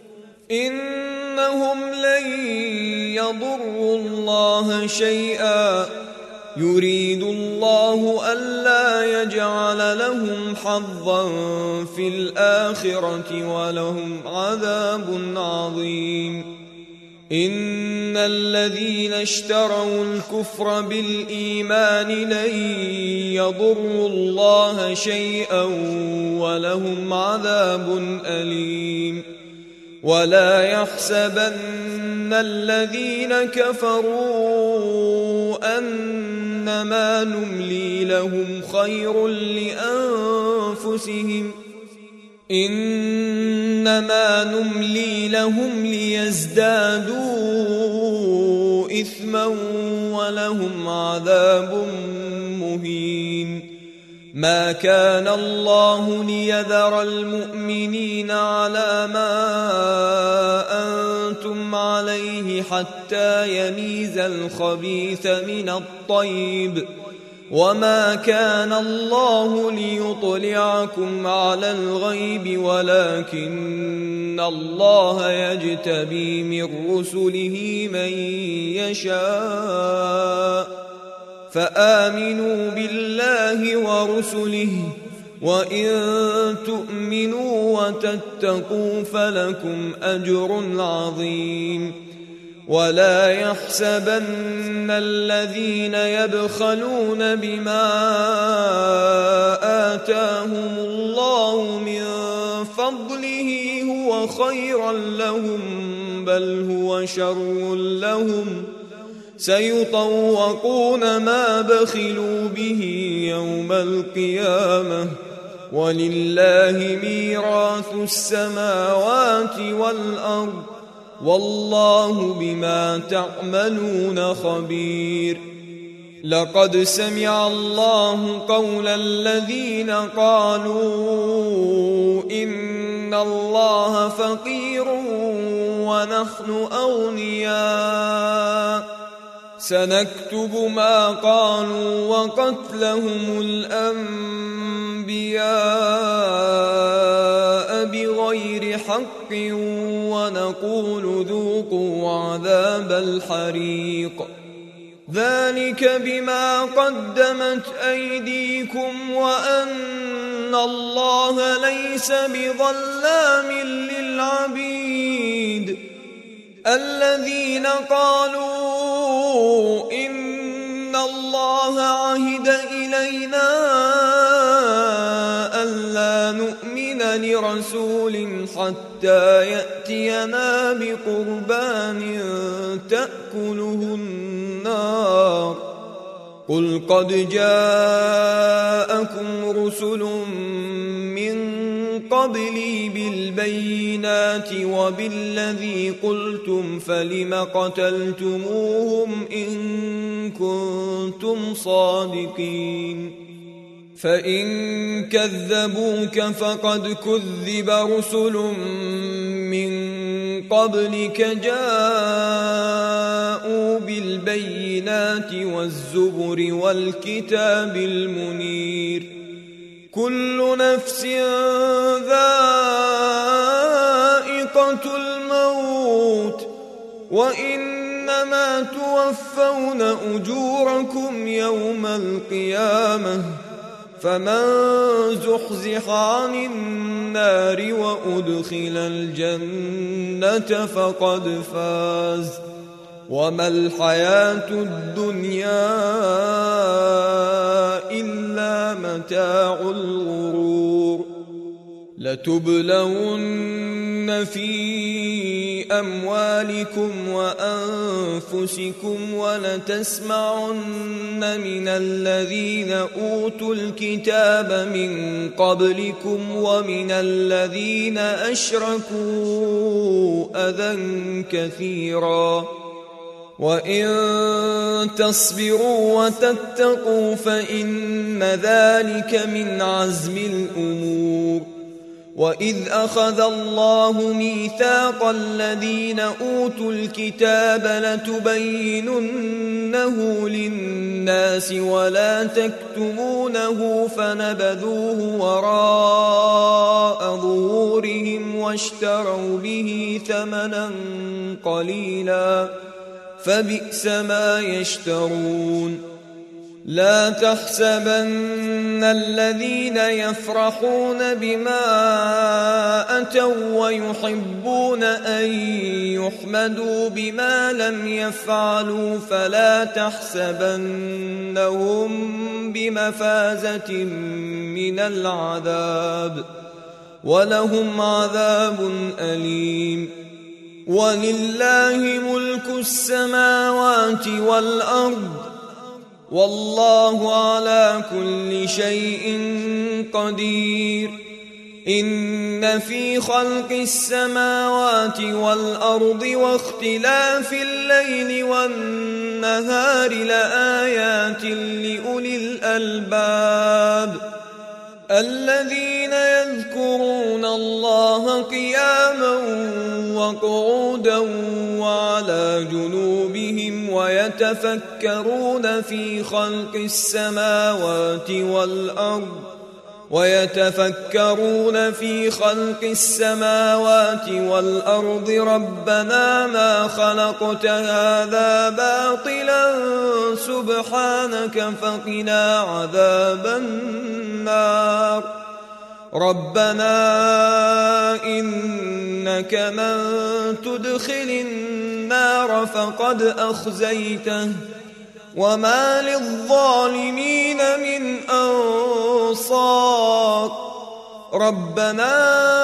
إنهم لن يضروا الله شيئا يريد الله ألا يجعل لهم حظا في الآخرة ولهم عذاب عظيم. إن الذين اشتروا الكفر بالإيمان لن يضروا الله شيئا ولهم عذاب أليم. ولا يحسبن الذين كفروا أنما نملي لهم خير لأنفسهم إنما نملي لهم ليزدادوا إثما ولهم عذاب مهين. ما كان الله ليذر المؤمنين على ما أنتم عليه حتى يميز الخبيث من الطيب، وما كان الله ليطلعكم على الغيب ولكن الله يجتبي من رسله من يشاء، فآمنوا بالله ورسله، وإن تؤمنوا وتتقوا فلكم أجر عظيم. ولا يحسبن الذين يبخلون بما آتاهم الله من فضله هو خيرا لهم بل هو شر لهم، سيطوقون ما بخلوا به يوم القيامة، ولله ميراث السماوات والأرض، والله بما تعملون خبير. لقد سمع الله قول الذين قالوا إن الله فقير ونحن أغنياء، سنكتب ما قالوا وقتلهم الأنبياء بغير حق ونقول ذوقوا عذاب الحريق، ذلك بما قدمت أيديكم وأن الله ليس بظلام للعبيد. الذين قالوا إن الله عهد إلينا ألا نؤمن لرسول حتى يأتينا بقربان تأكله النار، قل قد جاءكم رسل من قبلي بالبينات وبالذي قلتم فلم قتلتموهم إن كنتم صادقين. فإن كذبوك فقد كذب رسل من قبلك جاءوا بالبينات والزبر والكتاب المنير، كل نفس ذائقة الموت وإنما توفون أجوركم يوم القيامة، فمن زحزح عن النار وأدخل الجنة فقد فاز، وما الحياة الدنيا إلا متاع الغرور. لتبلون في أموالكم وأنفسكم ولتسمعن من الذين أوتوا الكتاب من قبلكم ومن الذين أشركوا أذى كثيرا، وإن تصبروا وتتقوا فإن ذلك من عزم الأمور. وإذ أخذ الله ميثاق الذين أوتوا الكتاب لتبيننه للناس ولا تكتمونه فنبذوه وراء ظهورهم واشتروا به ثمنا قليلا فبئس ما يشترون. لا تحسبن الذين يفرحون بما أتوا ويحبون أن يحمدوا بما لم يفعلوا فلا تحسبنهم بمفازة من العذاب ولهم عذاب أليم. ولله ملك السماوات والأرض والله على كل شيء قدير. إن في خلق السماوات والأرض واختلاف الليل والنهار لآيات لأولي الألباب الذين يذكرون الله قياما وقعودا وعلى جنوبهم ويتفكرون في خلق السماوات والأرض ويتفكرون في خلق السماوات والأرض ربنا ما خلقت هذا باطلا سبحانك فقنا عذاب النار. ربنا إنك من تدخل النار فقد أخزيته وما للظالمين من أنصار. ربنا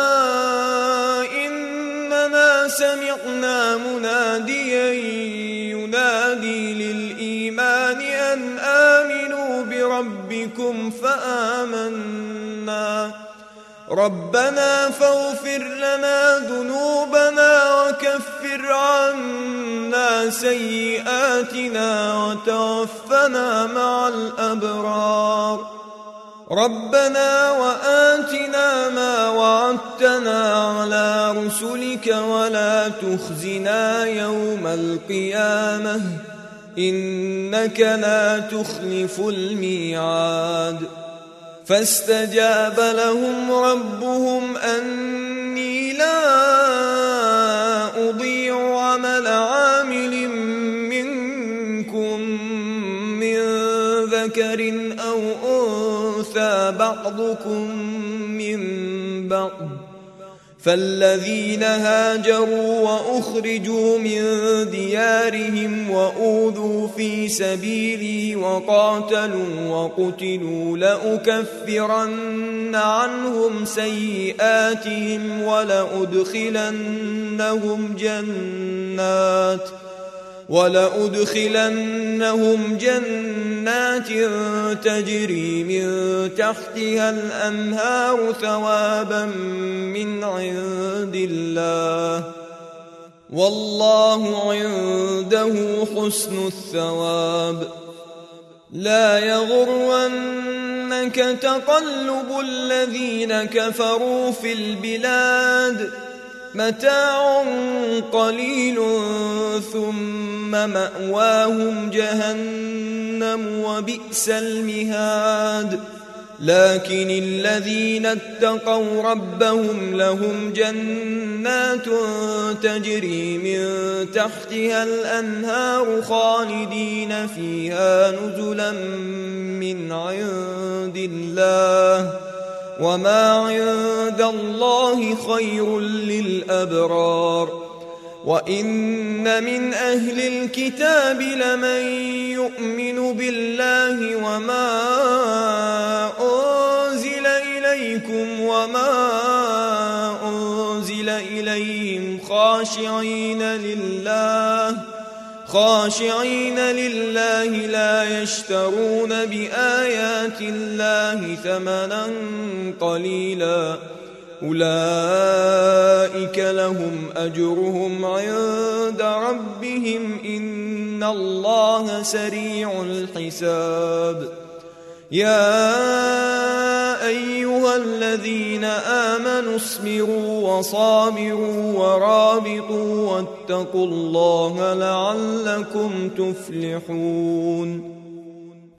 إننا سمعنا مناديا ينادي للإيمان أن آمنوا بربكم فآمنا. ربنا فاغفر لنا ذنوبنا وكفر عنا سيئاتنا وتوفنا مع الأبرار. ربنا وآتنا ما وعدتنا على رسلك ولا تخزنا يوم القيامة إنك لا تخلف الميعاد. فاستجاب لهم ربهم أني لا أضيع عمل عامل منكم من ذكر أو أنثى بعضكم من بعض. فالذين هاجروا وأخرجوا من ديارهم وأوذوا في سبيلي وقاتلوا وقتلوا لأكفرن عنهم سيئاتهم ولأدخلنهم جنات ولأدخلنهم جنات تجري من تحتها الأنهار ثوابا من عند الله والله عنده حسن الثواب. لا يغرنك تقلب الذين كفروا في البلاد متاع قليل ثم مأواهم جهنم وبئس المهاد. لكن الذين اتقوا ربهم لهم جنات تجري من تحتها الأنهار خالدين فيها نزلا من عند الله وما عند الله خير للأبرار. وإن من أهل الكتاب لمن يؤمن بالله وما أنزل إليكم وما أنزل إليهم خاشعين لله خاشعين لله لا يشترون بآيات الله ثمنا قليلا أولئك لهم أجرهم عند ربهم إن الله سريع الحساب. يا أيها الذين آمنوا اصبروا وصابروا ورابطوا واتقوا الله لعلكم تفلحون.